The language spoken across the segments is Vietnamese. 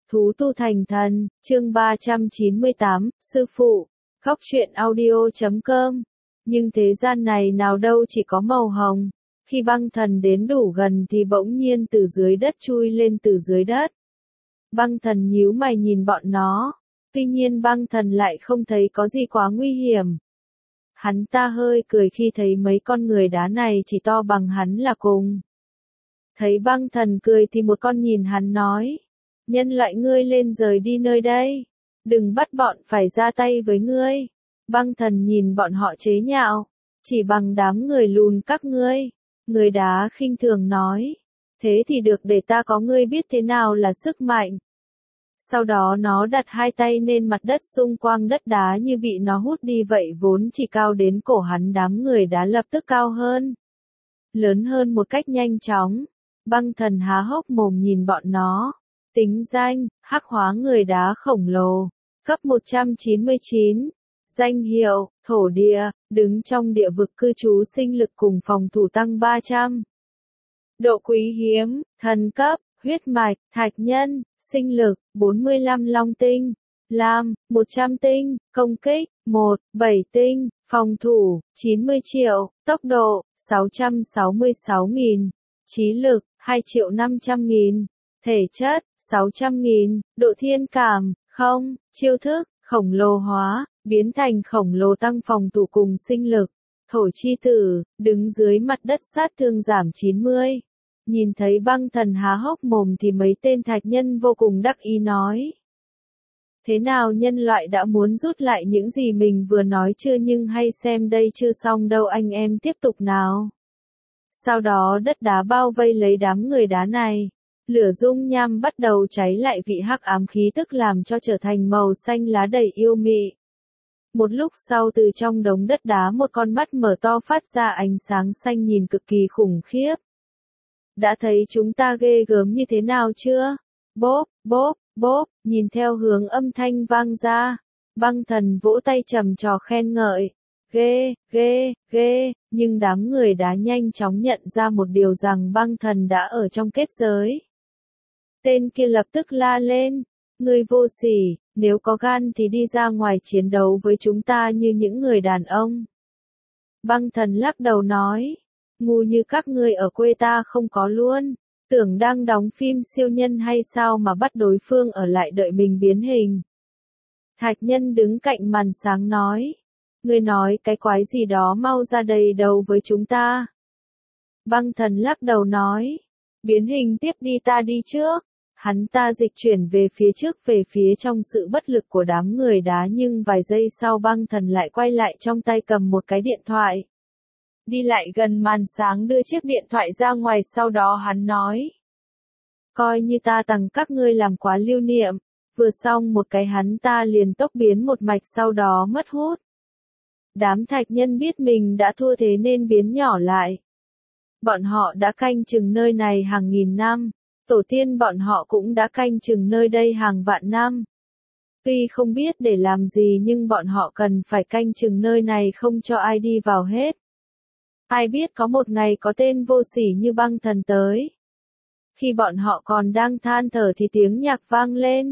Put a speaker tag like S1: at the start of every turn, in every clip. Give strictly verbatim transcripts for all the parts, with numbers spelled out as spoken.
S1: Thú tu thành thần, chương ba trăm chín mươi tám, sư phụ, khóc chuyện audio chấm com. Nhưng thế gian này nào đâu chỉ có màu hồng. Khi băng thần đến đủ gần thì bỗng nhiên từ dưới đất chui lên từ dưới đất. Băng thần nhíu mày nhìn bọn nó. Tuy nhiên băng thần lại không thấy có gì quá nguy hiểm. Hắn ta hơi cười khi thấy mấy con người đá này chỉ to bằng hắn là cùng. Thấy băng thần cười thì một con nhìn hắn nói. Nhân loại ngươi lên rời đi nơi đây. Đừng bắt bọn phải ra tay với ngươi. Băng thần nhìn bọn họ chế nhạo. Chỉ bằng đám người lùn các ngươi. Người đá khinh thường nói. Thế thì được, để ta có ngươi biết thế nào là sức mạnh. Sau đó nó đặt hai tay lên mặt đất xung quanh đất đá như bị nó hút đi vậy, vốn chỉ cao đến cổ hắn, đám người đá lập tức cao hơn. Lớn hơn một cách nhanh chóng. Băng thần há hốc mồm nhìn bọn nó. Tính danh, hắc hóa người đá khổng lồ. Cấp một trăm chín mươi chín. Danh hiệu, thổ địa, đứng trong địa vực cư trú, sinh lực cùng phòng thủ tăng ba trăm. Độ quý hiếm, thần cấp, huyết mạch, thạch nhân, sinh lực, bốn mươi lăm long tinh, lam, một trăm tinh, công kích, một, bảy tinh, phòng thủ, chín mươi triệu, tốc độ, sáu trăm sáu mươi sáu nghìn, trí lực, hai triệu năm trăm nghìn, thể chất, sáu trăm nghìn, độ thiên cảm, không, chiêu thức, khổng lồ hóa, biến thành khổng lồ tăng phòng thủ cùng sinh lực, thổ chi tử, đứng dưới mặt đất sát thương giảm chín mươi. Nhìn thấy băng thần há hốc mồm thì mấy tên thạch nhân vô cùng đắc ý nói. Thế nào, nhân loại đã muốn rút lại những gì mình vừa nói chưa? Nhưng hay xem đây, chưa xong đâu anh em, tiếp tục nào. Sau đó đất đá bao vây lấy đám người đá này. Lửa dung nham bắt đầu cháy lại, vị hắc ám khí tức làm cho trở thành màu xanh lá đầy yêu mị. Một lúc sau, từ trong đống đất đá một con mắt mở to phát ra ánh sáng xanh nhìn cực kỳ khủng khiếp. Đã thấy chúng ta ghê gớm như thế nào chưa? Bốp, bốp, bốp, nhìn theo hướng âm thanh vang ra. Băng thần vỗ tay trầm trò khen ngợi. Ghê, ghê, ghê, nhưng đám người đã nhanh chóng nhận ra một điều, rằng băng thần đã ở trong kết giới. Tên kia lập tức la lên. Ngươi vô sỉ, nếu có gan thì đi ra ngoài chiến đấu với chúng ta như những người đàn ông. Băng thần lắc đầu nói. Ngu như các ngươi ở quê ta không có luôn. Tưởng đang đóng phim siêu nhân hay sao mà bắt đối phương ở lại đợi mình biến hình. Thạch nhân đứng cạnh màn sáng nói. Ngươi nói cái quái gì đó, mau ra đây đấu với chúng ta. Băng thần lắc đầu nói. Biến hình tiếp đi, ta đi trước. Hắn ta dịch chuyển về phía trước, về phía trong sự bất lực của đám người đá, nhưng vài giây sau băng thần lại quay lại, trong tay cầm một cái điện thoại. Đi lại gần màn sáng đưa chiếc điện thoại ra ngoài, sau đó hắn nói. Coi như ta tặng các ngươi làm quà lưu niệm. Vừa xong một cái hắn ta liền tốc biến một mạch, sau đó mất hút. Đám thạch nhân biết mình đã thua thế nên biến nhỏ lại. Bọn họ đã canh chừng nơi này hàng nghìn năm. Tổ tiên bọn họ cũng đã canh chừng nơi đây hàng vạn năm. Tuy không biết để làm gì nhưng bọn họ cần phải canh chừng nơi này, không cho ai đi vào hết. Ai biết có một ngày có tên vô sỉ như băng thần tới. Khi bọn họ còn đang than thở thì tiếng nhạc vang lên.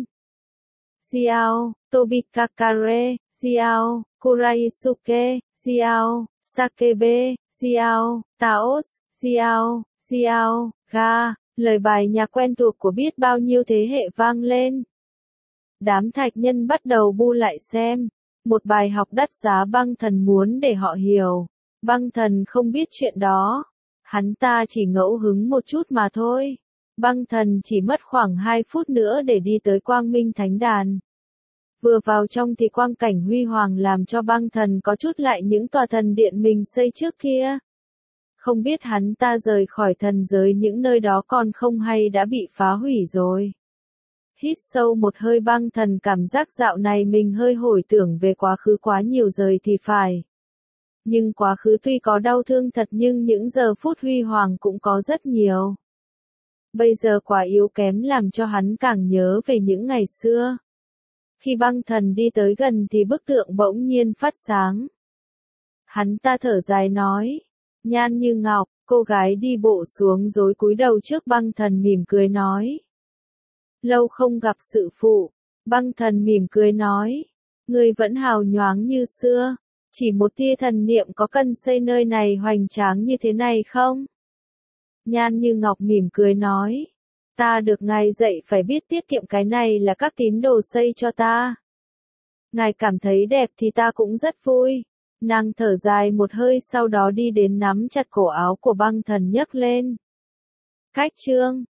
S1: Xiao, Tobikakare, Xiao, Kuraisuke, Xiao, Sakebe, Xiao, Taos, Xiao, Xiao, Ga. Lời bài nhạc quen thuộc của biết bao nhiêu thế hệ vang lên. Đám thạch nhân bắt đầu bu lại xem. Một bài học đắt giá băng thần muốn để họ hiểu. Băng thần không biết chuyện đó. Hắn ta chỉ ngẫu hứng một chút mà thôi. Băng thần chỉ mất khoảng hai phút nữa để đi tới Quang Minh Thánh Đàn. Vừa vào trong thì quang cảnh huy hoàng làm cho băng thần có chút lại những tòa thần điện mình xây trước kia. Không biết hắn ta rời khỏi thần giới những nơi đó còn không, hay đã bị phá hủy rồi. Hít sâu một hơi, băng thần cảm giác dạo này mình hơi hồi tưởng về quá khứ quá nhiều rồi thì phải. Nhưng quá khứ tuy có đau thương thật, nhưng những giờ phút huy hoàng cũng có rất nhiều. Bây giờ quá yếu kém làm cho hắn càng nhớ về những ngày xưa. Khi băng thần đi tới gần thì bức tượng bỗng nhiên phát sáng. Hắn ta thở dài nói. Nhan như ngọc, cô gái đi bộ xuống rồi cúi đầu trước băng thần mỉm cười nói. lâu không gặp sự phụ. Băng thần mỉm cười nói, ngươi vẫn hào nhoáng như xưa, chỉ một tia thần niệm có cần xây nơi này hoành tráng như thế này không? Nhan Như Ngọc mỉm cười nói, ta được ngài dạy phải biết tiết kiệm, cái này là các tín đồ xây cho ta. Ngài cảm thấy đẹp thì ta cũng rất vui. Nàng thở dài một hơi, sau đó đi đến nắm chặt cổ áo của băng thần nhấc lên. Cách chương